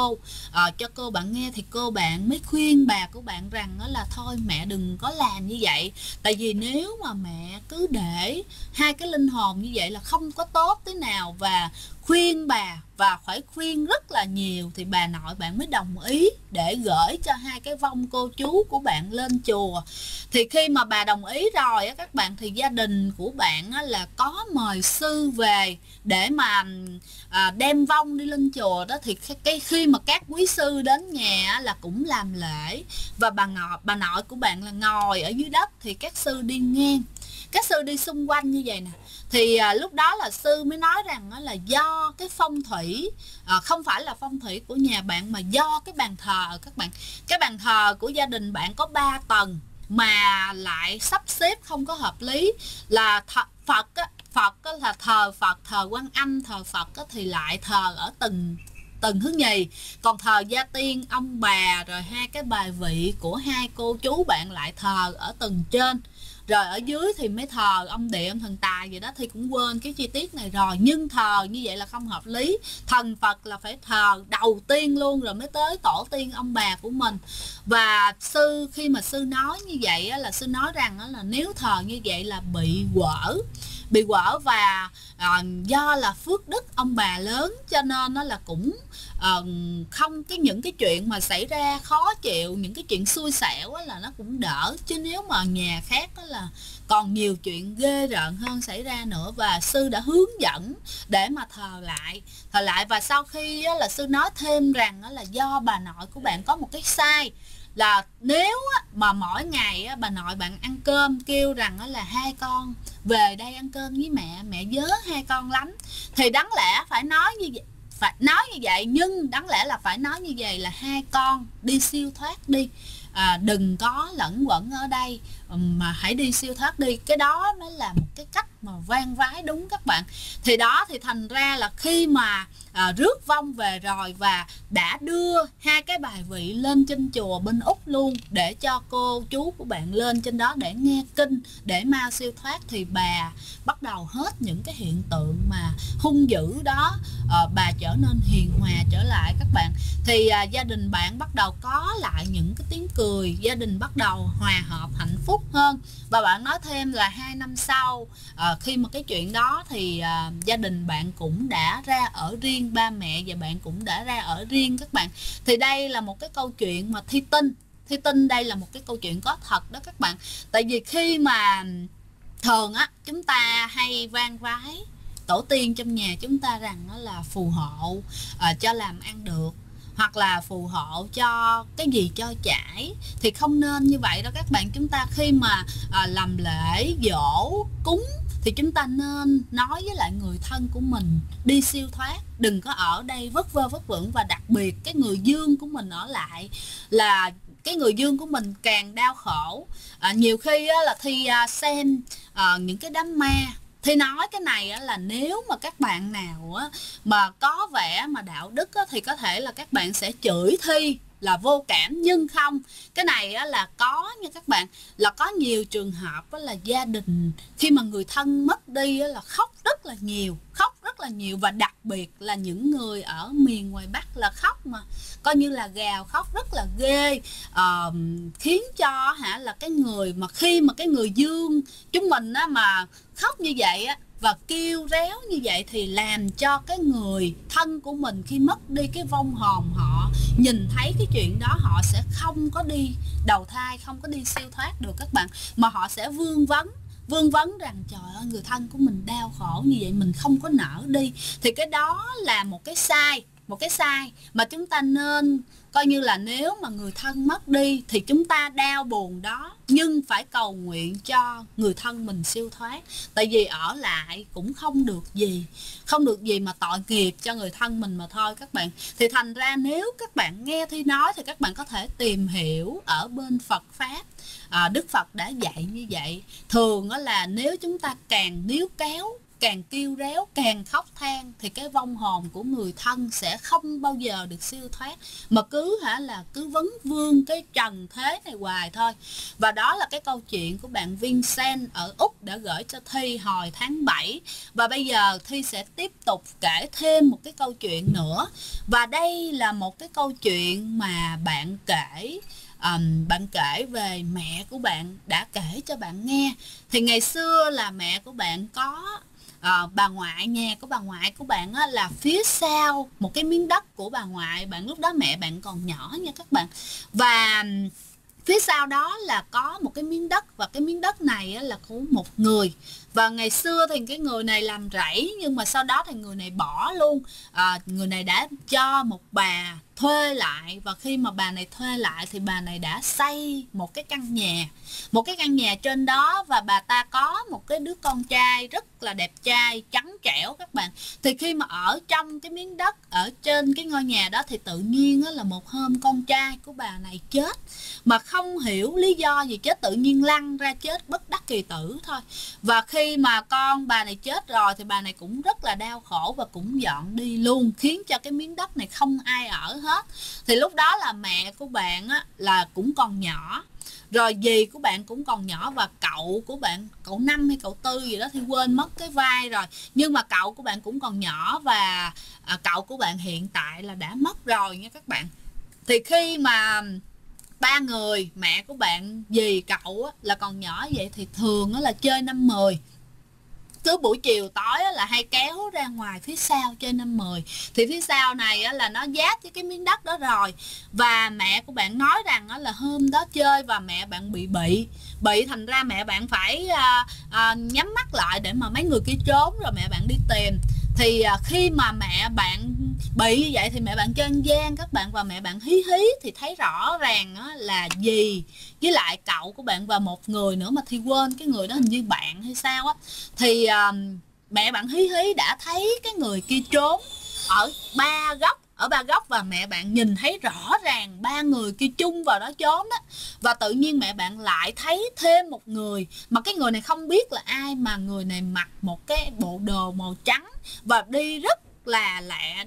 A: cho cô bạn nghe. Thì cô bạn mới khuyên bà của bạn rằng là thôi mẹ đừng có làm như vậy, tại vì nếu mà mẹ cứ để hai cái linh hồn như vậy là không có tốt thế nào. Và khuyên bà, và phải khuyên rất là nhiều, thì bà nội bạn mới đồng ý để gửi cho hai cái vong cô chú của bạn lên chùa. Thì khi mà bà đồng ý rồi á các bạn, thì gia đình của bạn là có mời sư về để mà đem vong đi lên chùa đó. Thì khi mà các quý sư đến nhà là cũng làm lễ, và bà nội của bạn là ngồi ở dưới đất, thì các sư đi ngang, các sư đi xung quanh như vậy nè. Thì lúc đó là sư mới nói rằng là do cái phong thủy, không phải là phong thủy của nhà bạn, mà do cái bàn thờ các bạn. Cái bàn thờ của gia đình bạn có 3 tầng mà lại sắp xếp không có hợp lý. Là Phật là thờ Phật, thờ Quan Âm, thờ Phật thì lại thờ ở tầng thứ nhì. Còn thờ gia tiên, ông bà, rồi hai cái bài vị của hai cô chú bạn lại thờ ở tầng trên. Rồi ở dưới thì mới thờ ông địa, ông thần tài vậy đó. Thì cũng quên cái chi tiết này rồi, nhưng thờ như vậy là không hợp lý. Thần Phật là phải thờ đầu tiên luôn, rồi mới tới tổ tiên ông bà của mình. Và khi mà sư nói như vậy là sư nói rằng là nếu thờ như vậy là bị quở. Và do là phước đức ông bà lớn, cho nên nó là cũng không những cái chuyện mà xảy ra khó chịu, những cái chuyện xui xẻo là nó cũng đỡ. Chứ nếu mà nhà khác là còn nhiều chuyện ghê rợn hơn xảy ra nữa. Và sư đã hướng dẫn để mà thờ lại. Và sau khi là sư nói thêm rằng là do bà nội của bạn có một cái sai, là nếu mà mỗi ngày bà nội bạn ăn cơm kêu rằng là hai con về đây ăn cơm với mẹ nhớ hai con lắm, thì đáng lẽ phải nói như vậy, nhưng đáng lẽ là phải nói như vậy là hai con đi siêu thoát đi, đừng có lẫn quẩn ở đây, mà hãy đi siêu thoát đi. Cái đó mới là một cái cách mà van vái đúng các bạn. Thì đó, thì thành ra là khi mà rước vong về rồi và đã đưa hai cái bài vị lên trên chùa bên Úc luôn, để cho cô chú của bạn lên trên đó để nghe kinh, để mau siêu thoát, thì bà bắt đầu hết những cái hiện tượng mà hung dữ đó, bà trở nên hiền hòa trở lại các bạn. Thì gia đình bạn bắt đầu có lại những cái tiếng cười, gia đình bắt đầu hòa hợp hạnh phúc hơn. Và bạn nói thêm là 2 năm sau, khi mà cái chuyện đó thì gia đình bạn cũng đã ra ở riêng, ba mẹ và bạn cũng đã ra ở riêng các bạn. Thì đây là một cái câu chuyện mà Thi tin đây là một cái câu chuyện có thật đó các bạn. Tại vì khi mà thường á, chúng ta hay van vái tổ tiên trong nhà chúng ta rằng nó là phù hộ cho làm ăn được, hoặc là phù hộ cho cái gì cho chảy, thì không nên như vậy đâu các bạn. Chúng ta khi mà làm lễ dỗ cúng thì chúng ta nên nói với lại người thân của mình đi siêu thoát, đừng có ở đây vất vơ vất vưởng. Và đặc biệt cái người dương của mình ở lại, là cái người dương của mình càng đau khổ. Nhiều khi là Thi xem những cái đám ma, Thi nói cái này là nếu mà các bạn nào mà có vẻ mà đạo đức thì có thể là các bạn sẽ chửi Thi là vô cảm, nhưng không, cái này là có nha các bạn, là có nhiều trường hợp là gia đình khi mà người thân mất đi là khóc rất là nhiều, và đặc biệt là những người ở miền ngoài Bắc là khóc mà coi như là gào khóc rất là ghê, khiến cho là cái người mà khi mà cái người dương chúng mình mà khóc như vậy và kêu réo như vậy thì làm cho cái người thân của mình khi mất đi, cái vong hồn họ nhìn thấy cái chuyện đó, họ sẽ không có đi đầu thai, không có đi siêu thoát được các bạn, mà họ sẽ vương vấn rằng trời ơi, người thân của mình đau khổ như vậy mình không có nỡ đi. Thì cái đó là một cái sai mà chúng ta nên coi như là nếu mà người thân mất đi thì chúng ta đau buồn đó, nhưng phải cầu nguyện cho người thân mình siêu thoát. Tại vì ở lại cũng không được gì mà tội nghiệp cho người thân mình mà thôi các bạn. Thì thành ra nếu các bạn nghe Thi nói thì các bạn có thể tìm hiểu ở bên Phật Pháp. Đức Phật đã dạy như vậy. Thường là nếu chúng ta càng níu kéo, càng kêu réo, càng khóc than thì cái vong hồn của người thân sẽ không bao giờ được siêu thoát, mà cứ vấn vương cái trần thế này hoài thôi. Và đó là cái câu chuyện của bạn Vincent ở Úc đã gửi cho Thi hồi tháng 7. Và bây giờ Thi sẽ tiếp tục kể thêm một cái câu chuyện nữa. Và đây là một cái câu chuyện mà bạn kể về mẹ của bạn đã kể cho bạn nghe. Thì ngày xưa là mẹ của bạn có bà ngoại, nhà của bà ngoại của bạn là phía sau một cái miếng đất của bà ngoại bạn, lúc đó mẹ bạn còn nhỏ nha các bạn. Và phía sau đó là có một cái miếng đất, và cái miếng đất này là của một người. Và ngày xưa thì cái người này làm rẫy, nhưng mà sau đó thì người này bỏ luôn. Người này đã cho một bà thuê lại, và khi mà bà này thuê lại thì bà này đã xây một cái căn nhà trên đó, và bà ta có một cái đứa con trai rất là đẹp trai, trắng trẻo các bạn. Thì khi mà ở trong cái miếng đất ở trên cái ngôi nhà đó thì tự nhiên là một hôm con trai của bà này chết, mà không hiểu lý do gì chết, tự nhiên lăn ra chết bất đắc kỳ tử thôi. Và khi mà con bà này chết rồi thì bà này cũng rất là đau khổ và cũng dọn đi luôn, khiến cho cái miếng đất này không ai ở hết. Thì lúc đó là mẹ của bạn là cũng còn nhỏ, rồi dì của bạn cũng còn nhỏ, và cậu của bạn, cậu 5 hay cậu 4 gì đó thì quên mất cái vai rồi, nhưng mà cậu của bạn cũng còn nhỏ, và cậu của bạn hiện tại là đã mất rồi nha các bạn. Thì khi mà ba người, mẹ của bạn, dì, cậu là còn nhỏ vậy thì thường là chơi năm 10. Cứ buổi chiều tối là hay kéo ra ngoài phía sau chơi năm 10. Thì phía sau này là nó giáp với cái miếng đất đó rồi. Và mẹ của bạn nói rằng là hôm đó chơi và mẹ bạn bị thành ra mẹ bạn phải nhắm mắt lại để mà mấy người kia trốn rồi mẹ bạn đi tìm. Thì khi mà mẹ bạn bị như vậy thì mẹ bạn chơi ăn gian các bạn, và mẹ bạn hí thì thấy rõ ràng là dì với lại cậu của bạn và một người nữa mà Thi quên cái người đó, hình như bạn hay sao á. Thì mẹ bạn hí đã thấy cái người kia trốn ở 3 góc ở ba góc, và mẹ bạn nhìn thấy rõ ràng ba người kia chung vào đó trốn đó. Và tự nhiên mẹ bạn lại thấy thêm một người, mà cái người này không biết là ai, mà người này mặc một cái bộ đồ màu trắng và đi rất là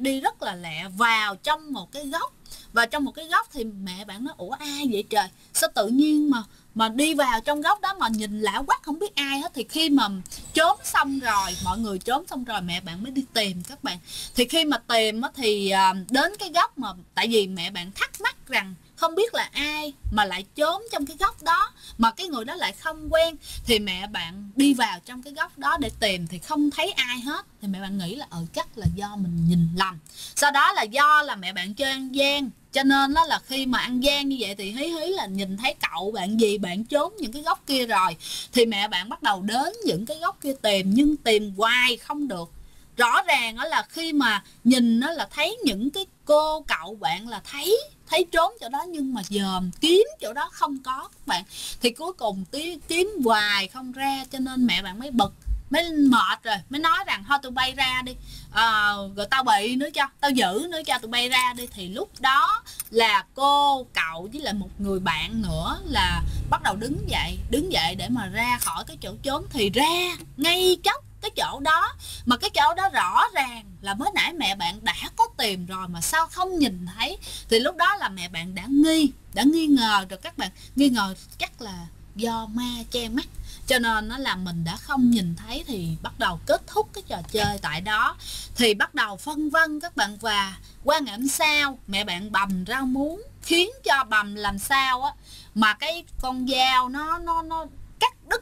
A: lẹ vào trong một cái góc. Và trong một cái góc thì mẹ bạn nói ủa ai vậy trời, sao tự nhiên mà đi vào trong góc đó mà nhìn lạ quắc không biết ai hết. Thì khi mà trốn xong rồi, mọi người trốn xong rồi, mẹ bạn mới đi tìm các bạn. Thì khi mà tìm thì đến cái góc mà, tại vì mẹ bạn thắc mắc rằng không biết là ai mà lại trốn trong cái góc đó, mà cái người đó lại không quen. Thì mẹ bạn đi vào trong cái góc đó để tìm thì không thấy ai hết. Thì mẹ bạn nghĩ là chắc là do mình nhìn lầm. Sau đó là do là mẹ bạn chơi ăn gian, cho nên đó là khi mà ăn gian như vậy thì hí là nhìn thấy cậu bạn gì bạn trốn những cái góc kia rồi. Thì mẹ bạn bắt đầu đến những cái góc kia tìm, nhưng tìm hoài không được. Rõ ràng đó là khi mà nhìn đó là thấy những cái cô cậu bạn là thấy trốn chỗ đó, nhưng mà dòm kiếm chỗ đó không có các bạn. Thì cuối cùng kiếm hoài không ra, cho nên mẹ bạn mới bực, mới mệt rồi, mới nói rằng thôi tụi bay ra đi, rồi tao bị nữa cho, tao giữ nữa cho, tụi bay ra đi. Thì lúc đó là cô cậu với lại một người bạn nữa là bắt đầu đứng dậy để mà ra khỏi cái chỗ trốn. Thì ra ngay chốc cái chỗ đó, mà cái chỗ đó rõ ràng là mới nãy mẹ bạn đã có tìm rồi mà sao không nhìn thấy. Thì lúc đó là mẹ bạn đã nghi ngờ rồi các bạn, nghi ngờ chắc là do ma che mắt, cho nên nó là mình đã không nhìn thấy. Thì bắt đầu kết thúc cái trò chơi tại đó. Thì bắt đầu phân vân các bạn. Và qua ngày hôm sau mẹ bạn bầm rau muống, khiến cho bầm làm sao á mà cái con dao nó cắt đứt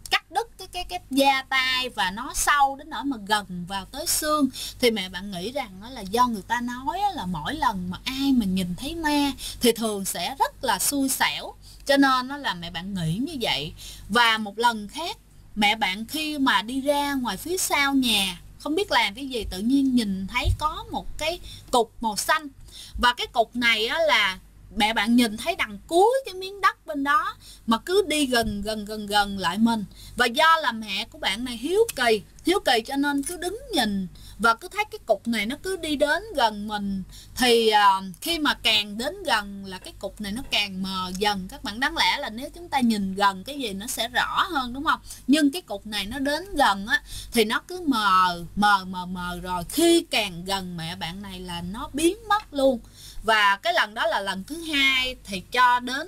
A: cái da tay, và nó sâu đến nỗi mà gần vào tới xương. Thì mẹ bạn nghĩ rằng đó là do người ta nói là mỗi lần mà ai mà nhìn thấy ma thì thường sẽ rất là xui xẻo, cho nên nó là mẹ bạn nghĩ như vậy. Và một lần khác, mẹ bạn khi mà đi ra ngoài phía sau nhà không biết làm cái gì, tự nhiên nhìn thấy có một cái cục màu xanh. Và cái cục này á là mẹ bạn nhìn thấy đằng cuối cái miếng đất bên đó, mà cứ đi gần lại mình. Và do là mẹ của bạn này hiếu kỳ cho nên cứ đứng nhìn, và cứ thấy cái cục này nó cứ đi đến gần mình. Thì khi mà càng đến gần là cái cục này nó càng mờ dần các bạn. Đáng lẽ là nếu chúng ta nhìn gần cái gì nó sẽ rõ hơn đúng không, nhưng cái cục này nó đến gần á thì nó cứ mờ rồi khi càng gần mẹ bạn này là nó biến mất luôn. Và cái lần đó là lần thứ hai. Thì cho đến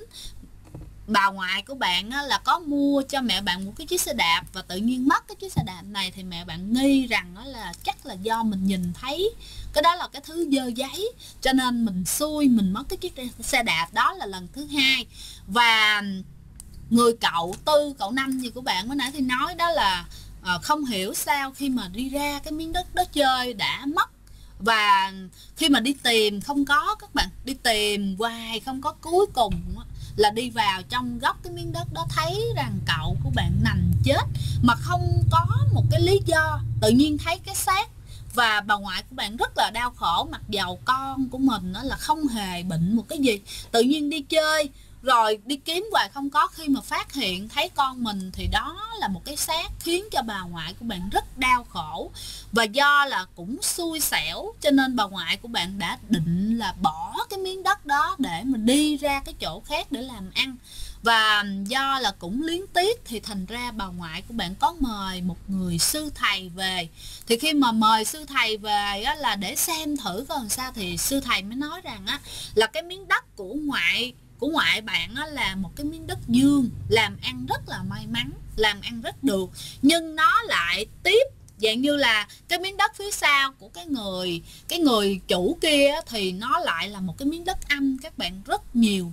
A: bà ngoại của bạn á, là có mua cho mẹ bạn một cái chiếc xe đạp, và tự nhiên mất cái chiếc xe đạp này. Thì mẹ bạn nghi rằng là chắc là do mình nhìn thấy cái đó là cái thứ dơ giấy, cho nên mình xui mình mất cái chiếc xe đạp. Đó là lần thứ hai. Và người cậu tư, cậu năm gì của bạn mới nãy thì nói đó là không hiểu sao khi mà đi ra cái miếng đất đó chơi đã mất. Và khi mà đi tìm không có các bạn, đi tìm hoài không có, cuối cùng là đi vào trong góc cái miếng đất đó thấy rằng cậu của bạn nằm chết mà không có một cái lý do, tự nhiên thấy cái xác. Và bà ngoại của bạn rất là đau khổ, mặc dầu con của mình đó là không hề bệnh một cái gì, tự nhiên đi chơi rồi đi kiếm hoài không có. Khi mà phát hiện thấy con mình thì đó là một cái xác, khiến cho bà ngoại của bạn rất đau khổ. Và do là cũng xui xẻo cho nên bà ngoại của bạn đã định là bỏ cái miếng đất đó để mà đi ra cái chỗ khác để làm ăn. Và do là cũng luyến tiếc thì thành ra bà ngoại của bạn có mời một người sư thầy về. Thì khi mà mời sư thầy về á, là để xem thử coi làm sao, thì sư thầy mới nói rằng á, là cái miếng đất của ngoại bạn á, là một cái miếng đất dương, làm ăn rất là may mắn, làm ăn rất được. Nhưng nó lại tiếp dạng như là cái miếng đất phía sau của cái người chủ kia thì nó lại là một cái miếng đất âm các bạn, rất nhiều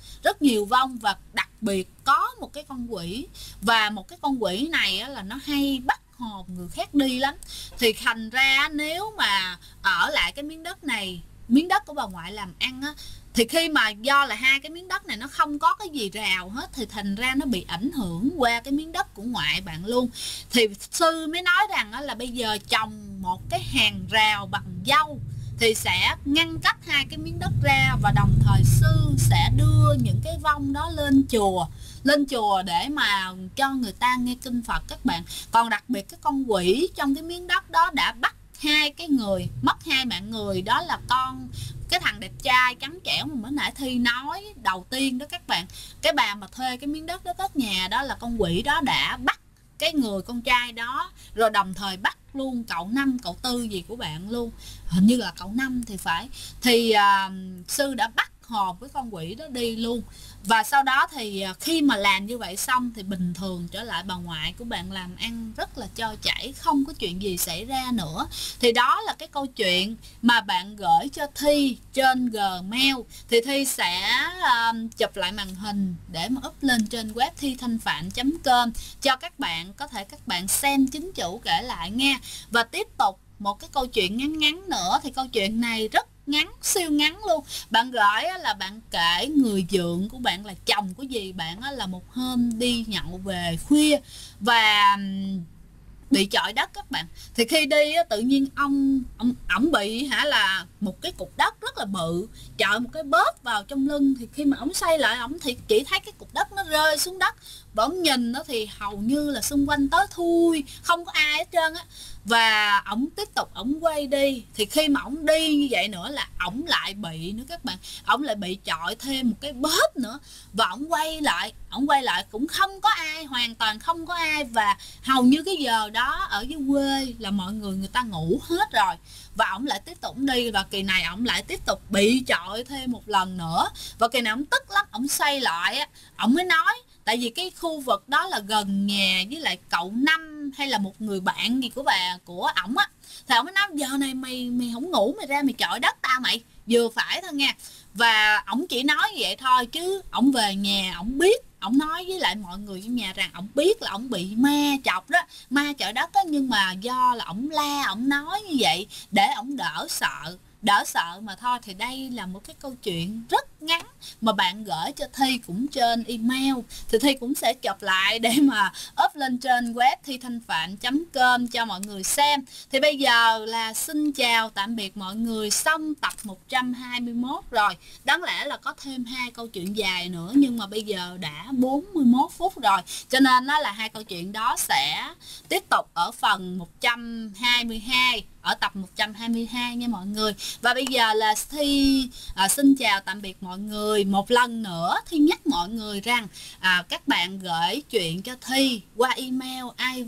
A: vong. Và đặc biệt có một cái con quỷ, và một cái con quỷ này á, là nó hay bắt hồn người khác đi lắm. Thì thành ra nếu mà ở lại cái miếng đất này, miếng đất của bà ngoại làm ăn á, thì khi mà do là hai cái miếng đất này nó không có cái gì rào hết, thì thành ra nó bị ảnh hưởng qua cái miếng đất của ngoại bạn luôn. Thì sư mới nói rằng là bây giờ trồng một cái hàng rào bằng dâu thì sẽ ngăn cách hai cái miếng đất ra, và đồng thời sư sẽ đưa những cái vong đó lên chùa để mà cho người ta nghe kinh Phật các bạn. Còn đặc biệt cái con quỷ trong cái miếng đất đó đã bắt hai cái người, mất hai mạng người, đó là cái thằng đẹp trai trắng trẻo mà mới nãy Thi nói đầu tiên đó các bạn. Cái bà mà thuê cái miếng đất đó cất nhà đó, là con quỷ đó đã bắt cái người con trai đó, rồi đồng thời bắt luôn cậu Năm, cậu Tư gì của bạn luôn, hình như là cậu Năm thì phải. Thì sư đã bắt hồn với con quỷ đó đi luôn. Và sau đó thì khi mà làm như vậy xong thì bình thường trở lại, bà ngoại của bạn làm ăn rất là trôi chảy, không có chuyện gì xảy ra nữa. Thì đó là cái câu chuyện mà bạn gửi cho Thi trên Gmail. Thì Thi sẽ chụp lại màn hình để mà up lên trên web thithanhphạn.com cho các bạn, có thể các bạn xem chính chủ kể lại nghe. Và tiếp tục một cái câu chuyện ngắn ngắn nữa. Thì câu chuyện này rất ngắn, siêu ngắn luôn. Bạn gửi là bạn kể người dượng của bạn là chồng của dì bạn là một hôm đi nhậu về khuya và bị chọi đất các bạn. Thì khi đi tự nhiên ổng bị là một cái cục đất rất là bự chọi một cái bóp vào trong lưng. Thì khi mà ổng xoay lại, ổng thì chỉ thấy cái cục đất nó rơi xuống đất, và ổng nhìn nó thì hầu như là xung quanh tối thui, không có ai hết trơn á. Và ổng tiếp tục ổng quay đi. Thì khi mà ổng đi như vậy nữa là ổng lại bị nữa các bạn, ổng lại bị chọi thêm một cái bóp nữa. Và ổng quay lại cũng không có ai, hoàn toàn không có ai. Và hầu như cái giờ đó ở dưới quê là mọi người ta ngủ hết rồi. Và ổng lại tiếp tục đi, và kỳ này ổng lại tiếp tục bị chọi thêm một lần nữa. Và kỳ này ổng tức lắm, ổng xoay lại á, ổng mới nói, tại vì cái khu vực đó là gần nhà với lại cậu Năm hay là một người bạn gì của ổng á. Thì ổng mới nói giờ này mày không ngủ, mày ra mày chọi đất tao mày, vừa phải thôi nha. Và ổng chỉ nói như vậy thôi, chứ ổng về nhà ổng biết, ổng nói với lại mọi người trong nhà rằng ổng biết là ổng bị ma chọc đó, ma chọi đất đó. Nhưng mà do là ổng la, ổng nói như vậy để ổng đỡ sợ mà thôi. Thì đây là một cái câu chuyện rất ngắn mà bạn gửi cho Thi cũng trên email. Thì Thi cũng sẽ chụp lại để mà up lên trên web thithanhphạn.com cho mọi người xem. Thì bây giờ là xin chào tạm biệt mọi người, xong tập 121 rồi. Đáng lẽ là có thêm 2 câu chuyện dài nữa, nhưng mà bây giờ đã 41 phút rồi, cho nên nó là 2 câu chuyện đó sẽ tiếp tục ở phần 122, ở tập 122 nha mọi người. Và bây giờ là Thi xin chào tạm biệt mọi người. Một lần nữa Thi nhắc mọi người rằng các bạn gửi chuyện cho Thi qua email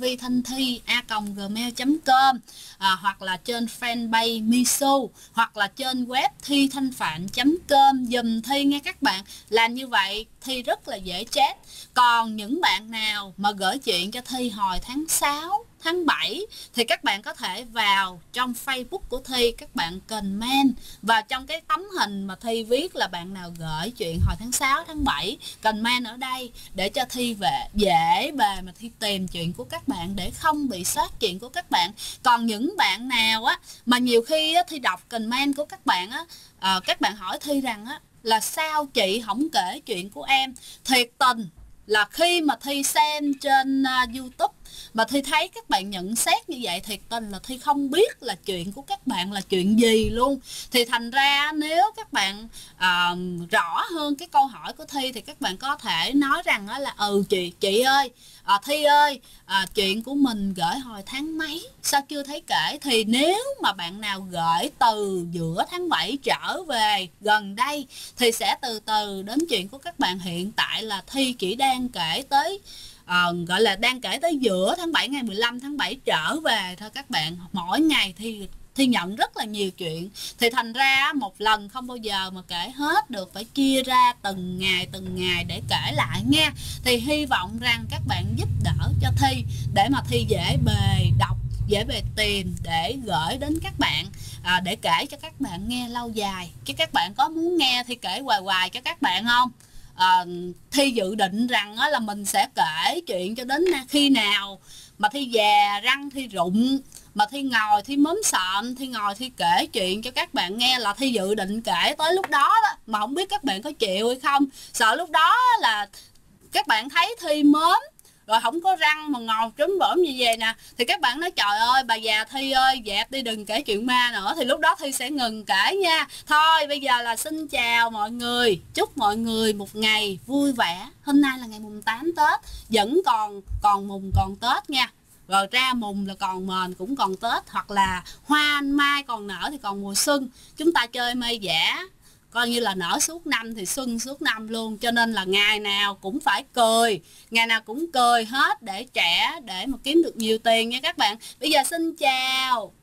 A: ivthanhthi@gmail.com, hoặc là trên fanpage Misu, hoặc là trên web thithanhphạn.com dùm Thi nghe các bạn. Làm như vậy Thi rất là dễ chat. Còn những bạn nào mà gửi chuyện cho Thi hồi tháng 6, tháng 7 thì các bạn có thể vào trong Facebook của Thi, các bạn comment và trong cái tấm hình mà Thi viết là bạn nào gửi chuyện hồi tháng 6, tháng 7, comment ở đây để cho Thi về dễ bề mà Thi tìm chuyện của các bạn để không bị sót chuyện của các bạn. Còn những bạn nào mà nhiều khi Thi đọc comment của các bạn các bạn hỏi Thi rằng là sao chị không kể chuyện của em. Thiệt tình là khi mà Thi xem trên YouTube mà Thi thấy các bạn nhận xét như vậy, thiệt tình là Thi không biết là chuyện của các bạn là chuyện gì luôn. Thì thành ra nếu các bạn rõ hơn cái câu hỏi của Thi thì các bạn có thể nói rằng là chị ơi, Thi ơi, chuyện của mình gửi hồi tháng mấy sao chưa thấy kể. Thì nếu mà bạn nào gửi từ giữa tháng 7 trở về gần đây thì sẽ từ từ đến chuyện của các bạn. Hiện tại là Thi chỉ đang kể tới gọi là đang kể tới giữa tháng 7, ngày 15 tháng 7 trở về thôi các bạn. Mỗi ngày Thi nhận rất là nhiều chuyện, thì thành ra một lần không bao giờ mà kể hết được, phải chia ra từng ngày để kể lại nha. Thì hy vọng rằng các bạn giúp đỡ cho Thi để mà Thi dễ bề đọc, dễ bề tìm để gửi đến các bạn, để kể cho các bạn nghe lâu dài. Chứ các bạn có muốn nghe Thi kể hoài cho các bạn không? Thi dự định rằng là mình sẽ kể chuyện cho đến khi nào mà Thi già răng Thi rụng, mà Thi ngồi Thi mớm sợm, Thi ngồi Thi kể chuyện cho các bạn nghe, là Thi dự định kể tới lúc đó đó. Mà không biết các bạn có chịu hay không, sợ lúc đó là các bạn thấy Thi mớm rồi không có răng mà ngồi trúm bỡm như vậy nè, thì các bạn nói trời ơi bà già Thi ơi, dẹp đi đừng kể chuyện ma nữa. Thì lúc đó Thi sẽ ngừng kể nha. Thôi bây giờ là xin chào mọi người, chúc mọi người một ngày vui vẻ. Hôm nay là ngày mùng 8 Tết, vẫn còn mùng còn Tết nha. rồi ra mùng là còn mền cũng còn Tết, hoặc là hoa mai còn nở thì còn mùa xuân. Chúng ta chơi mây giả coi như là nở suốt năm thì xuân suốt năm luôn, cho nên là ngày nào cũng phải cười, ngày nào cũng cười hết để trẻ, để mà kiếm được nhiều tiền nha các bạn. Bây giờ xin chào.